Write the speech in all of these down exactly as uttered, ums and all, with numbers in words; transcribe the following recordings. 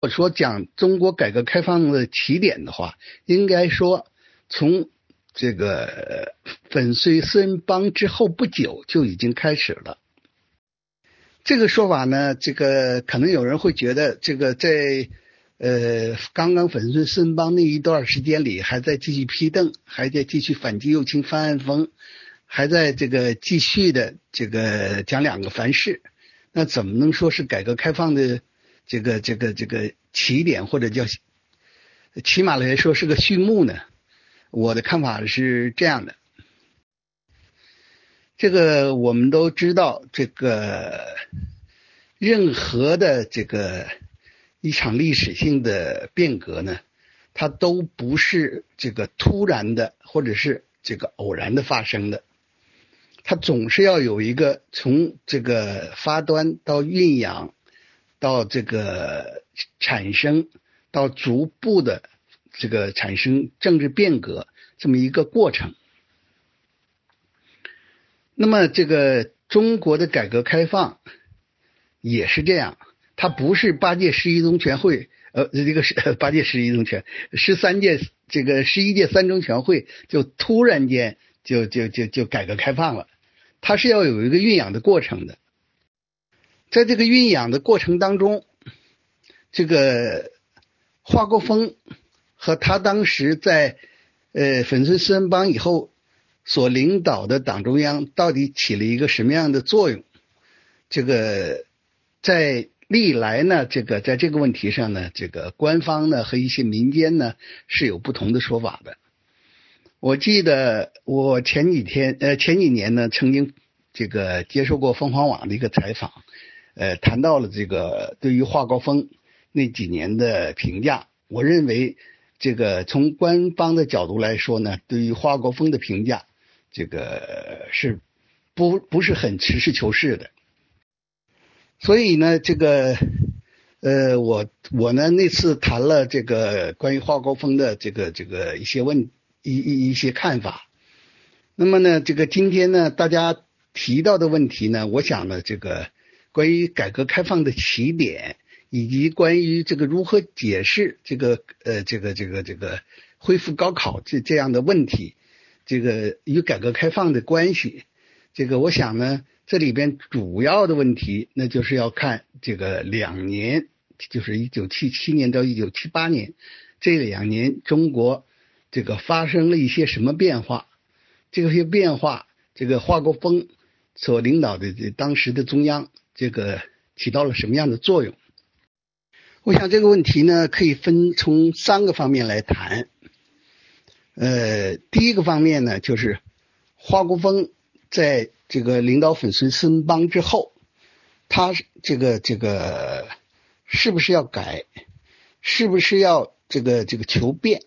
我说讲中国改革开放的起点的话，应该说从这个粉碎四人帮之后不久就已经开始了。这个说法呢，这个可能有人会觉得这个在呃刚刚粉碎四人帮那一段时间里，还在继续批邓，还在继续反击右倾翻案风，还在这个继续的这个讲两个凡是，那怎么能说是改革开放的这个这个这个起点，或者叫起码来说是个序幕呢？我的看法是这样的。这个我们都知道，这个任何的这个一场历史性的变革呢，它都不是这个突然的或者是这个偶然的发生的，它总是要有一个从这个发端到酝养到这个产生到逐步的这个产生政治变革这么一个过程。那么这个中国的改革开放也是这样，它不是八届十一中全会，呃，这个是八届十一中全，十三届这个十一届三中全会就突然间就就就就改革开放了，它是要有一个酝养的过程的。在这个酝养的过程当中，这个华国锋和他当时在呃粉碎四人帮以后所领导的党中央到底起了一个什么样的作用？这个在历来呢，这个在这个问题上呢，这个官方呢和一些民间呢是有不同的说法的。我记得我前几天呃前几年呢，曾经这个接受过凤凰网的一个采访，呃，谈到了这个对于华国锋那几年的评价。我认为这个从官方的角度来说呢，对于华国锋的评价，这个是不不是很实事求是的。所以呢，这个呃，我我呢那次谈了这个关于华国锋的这个这个一些问一一一些看法。那么呢，这个今天呢，大家提到的问题呢，我想呢，这个关于改革开放的起点，以及关于这个如何解释这个呃这个这个这个恢复高考这这样的问题，这个与改革开放的关系，这个我想呢，这里边主要的问题，那就是要看这个两年，就是一九七七年到一九七八年这两年，中国这个发生了一些什么变化？这些变化，这个华国锋所领导的这当时的中央，这个起到了什么样的作用？我想这个问题呢，可以分从三个方面来谈。呃，第一个方面呢，就是华国锋在这个领导粉碎四人帮之后，他这个这个是不是要改，是不是要这个这个求变？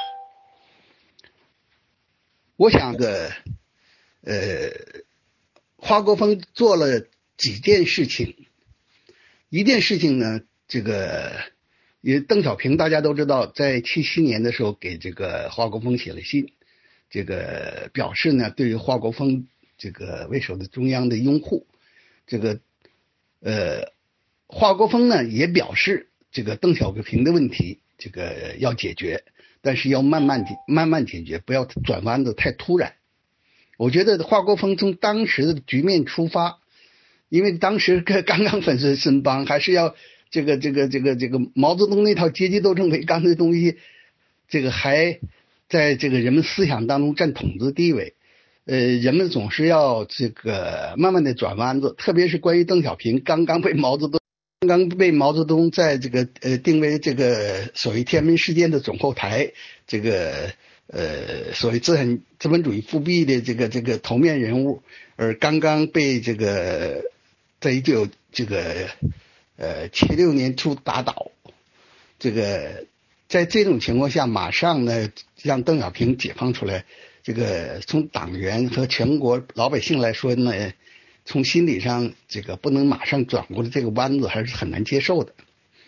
我想的，呃，华国锋做了几件事情。一件事情呢，这个也邓小平大家都知道，在七七年的时候给这个华国锋写了信，这个表示呢对于华国锋这个为首的中央的拥护。这个呃，华国锋呢也表示这个邓小平的问题这个要解决，但是要慢慢慢慢解决，不要转弯的太突然。我觉得华国锋从当时的局面出发，因为当时刚刚粉碎四人帮，还是要这个这个这个这个毛泽东那套阶级斗争为纲的东西，这个还在这个人们思想当中占统治地位。呃，人们总是要这个慢慢的转弯子，特别是关于邓小平刚刚被毛泽东刚刚被毛泽东在这个呃定为这个所谓天安门事件的总后台，这个呃所谓资产资本主义复辟的这个这个头面人物，而刚刚被这个在一九这个呃七六年初打倒。这个在这种情况下，马上呢让邓小平解放出来，这个从党员和全国老百姓来说呢，从心理上这个不能马上转过来这个弯子，还是很难接受的。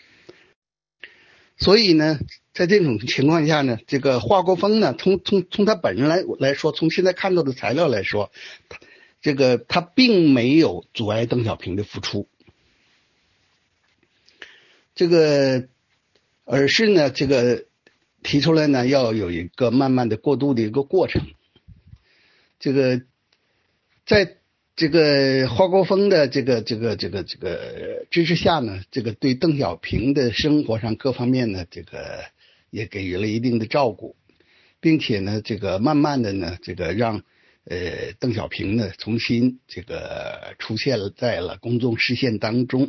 所以呢，在这种情况下呢，这个华国锋呢，从从从他本人来来说，从现在看到的材料来说，这个他并没有阻碍邓小平的复出。这个而是呢这个提出来呢要有一个慢慢的过渡的一个过程。这个在这个华国锋的这个这个这个这个支持下呢，这个对邓小平的生活上各方面呢，这个也给予了一定的照顾，并且呢，这个慢慢的呢，这个让呃邓小平呢重新这个出现了在了公众视线当中。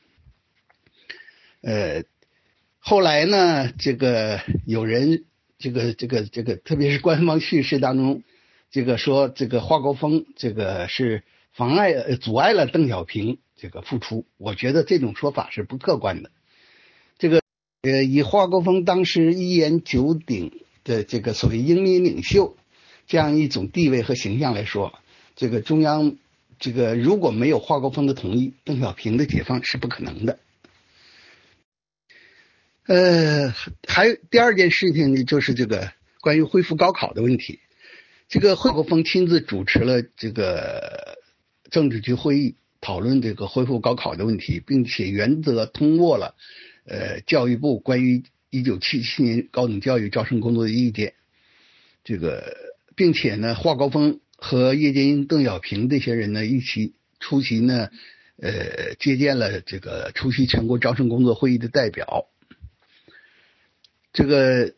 呃，后来呢，这个有人这个这个这个，特别是官方叙事当中，这个说这个华国锋这个是妨碍呃阻碍了邓小平这个复出，我觉得这种说法是不客观的。这个呃以华国锋当时一言九鼎的这个所谓英明领袖这样一种地位和形象来说，这个中央这个如果没有华国锋的同意，邓小平的解放是不可能的。呃，还有第二件事情呢，就是这个关于恢复高考的问题。这个华国锋亲自主持了这个政治局会议，讨论这个恢复高考的问题，并且原则通过了呃教育部关于一九七七年高等教育招生工作的意见。这个，并且呢，华国锋和叶剑英、邓小平这些人呢一起出席呢，呃，接见了这个出席全国招生工作会议的代表。这个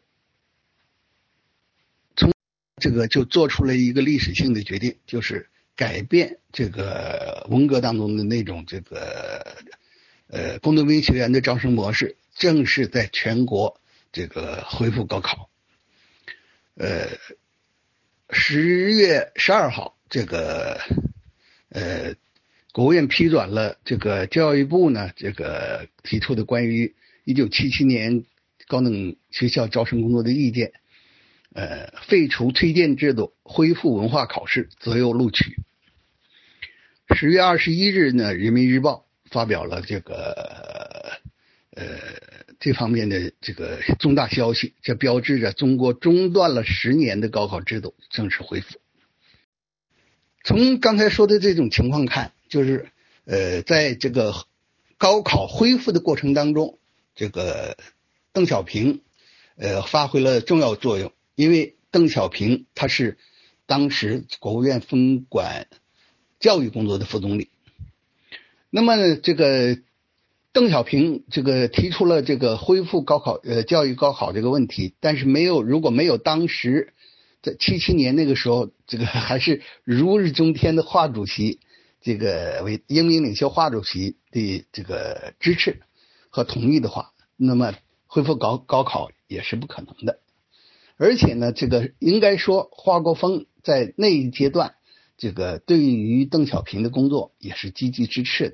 从这个就做出了一个历史性的决定，就是改变这个文革当中的那种这个呃工农兵学员的招生模式，正式在全国这个恢复高考。呃，十月十二号，这个呃国务院批准了这个教育部呢这个提出的关于一九七七年高等学校招生工作的意见，呃，废除推荐制度，恢复文化考试，择优录取。十月二十一日呢，人民日报发表了这个呃这方面的这个重大消息，这标志着中国中断了十年的高考制度正式恢复。从刚才说的这种情况看，就是呃，在这个高考恢复的过程当中，这个邓小平呃发挥了重要作用，因为邓小平他是当时国务院分管教育工作的副总理。那么这个邓小平这个提出了这个恢复高考呃教育高考这个问题，但是没有如果没有当时在七七年那个时候，这个还是如日中天的华主席，这个为英明领袖华主席的这个支持和同意的话，那么恢复高高考也是不可能的。而且呢，这个应该说华国锋在那一阶段，这个对于邓小平的工作也是积极支持的。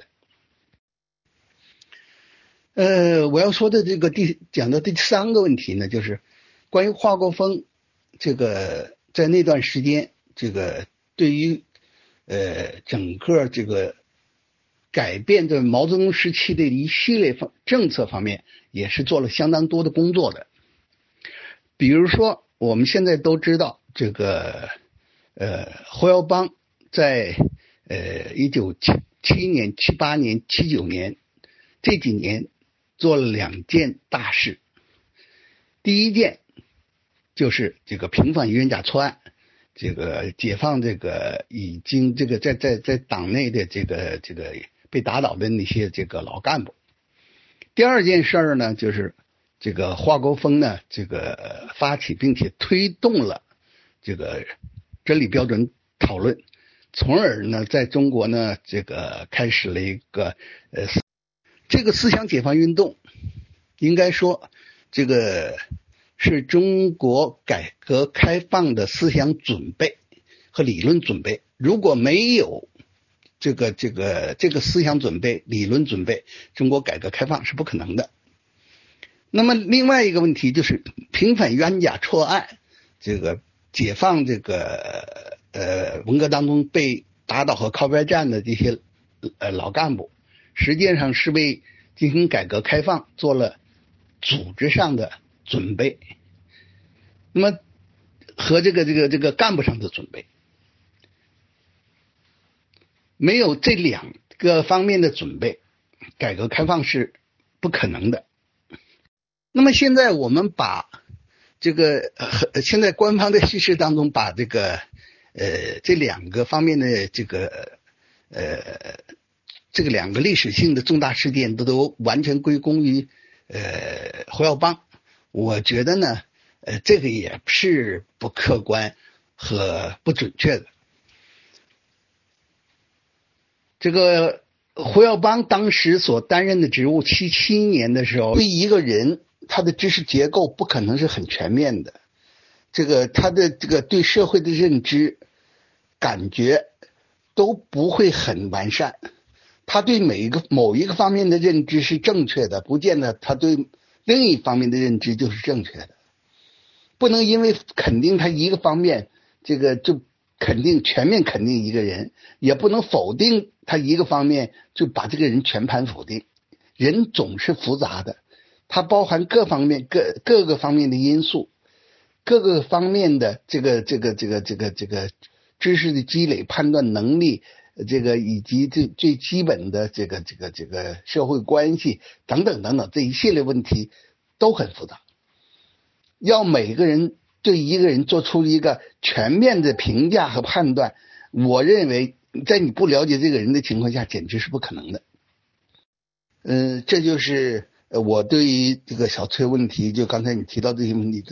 呃，我要说的这个第讲的第三个问题呢，就是关于华国锋这个在那段时间，这个对于呃整个这个改变的毛泽东时期的一系列方政策方面，也是做了相当多的工作的。比如说，我们现在都知道，这个呃胡耀邦在呃一九七七年、七八年、七九年这几年做了两件大事。第一件就是这个平反冤假错案，这个解放这个已经这个在在在党内的这个这个被打倒的那些这个老干部。第二件事呢，就是这个华国锋呢这个发起并且推动了这个真理标准讨论，从而呢在中国呢这个开始了一个呃这个思想解放运动，应该说这个是中国改革开放的思想准备和理论准备。如果没有这个这个这个思想准备、理论准备，中国改革开放是不可能的。那么另外一个问题就是平反冤假错案，这个解放这个呃文革当中被打倒和靠边站的这些呃老干部，实际上是为进行改革开放做了组织上的准备，那么和这个这个这个干部上的准备，没有这两个方面的准备，改革开放是不可能的。 那么现在我们把这个呃，现在官方的叙事当中把这个呃这两个方面的这个呃这个两个历史性的重大事件都都完全归功于呃胡耀邦，我觉得呢呃这个也是不客观和不准确的。这个胡耀邦当时所担任的职务，七七年的时候，对一个人他的知识结构不可能是很全面的，这个他的这个对社会的认知感觉都不会很完善，他对每一个某一个方面的认知是正确的，不见得他对另一方面的认知就是正确的，不能因为肯定他一个方面这个就肯定全面肯定一个人，也不能否定他一个方面就把这个人全盘否定。人总是复杂的，它包含各方面各各个方面的因素，各个方面的这个这个这个这个这个知识的积累、判断能力，这个以及最最基本的这个这个这个社会关系等等等等，这一系列问题都很复杂。要每个人对一个人做出一个全面的评价和判断，我认为在你不了解这个人的情况下简直是不可能的。嗯，这就是我对于这个小崔问题，就刚才你提到这些问题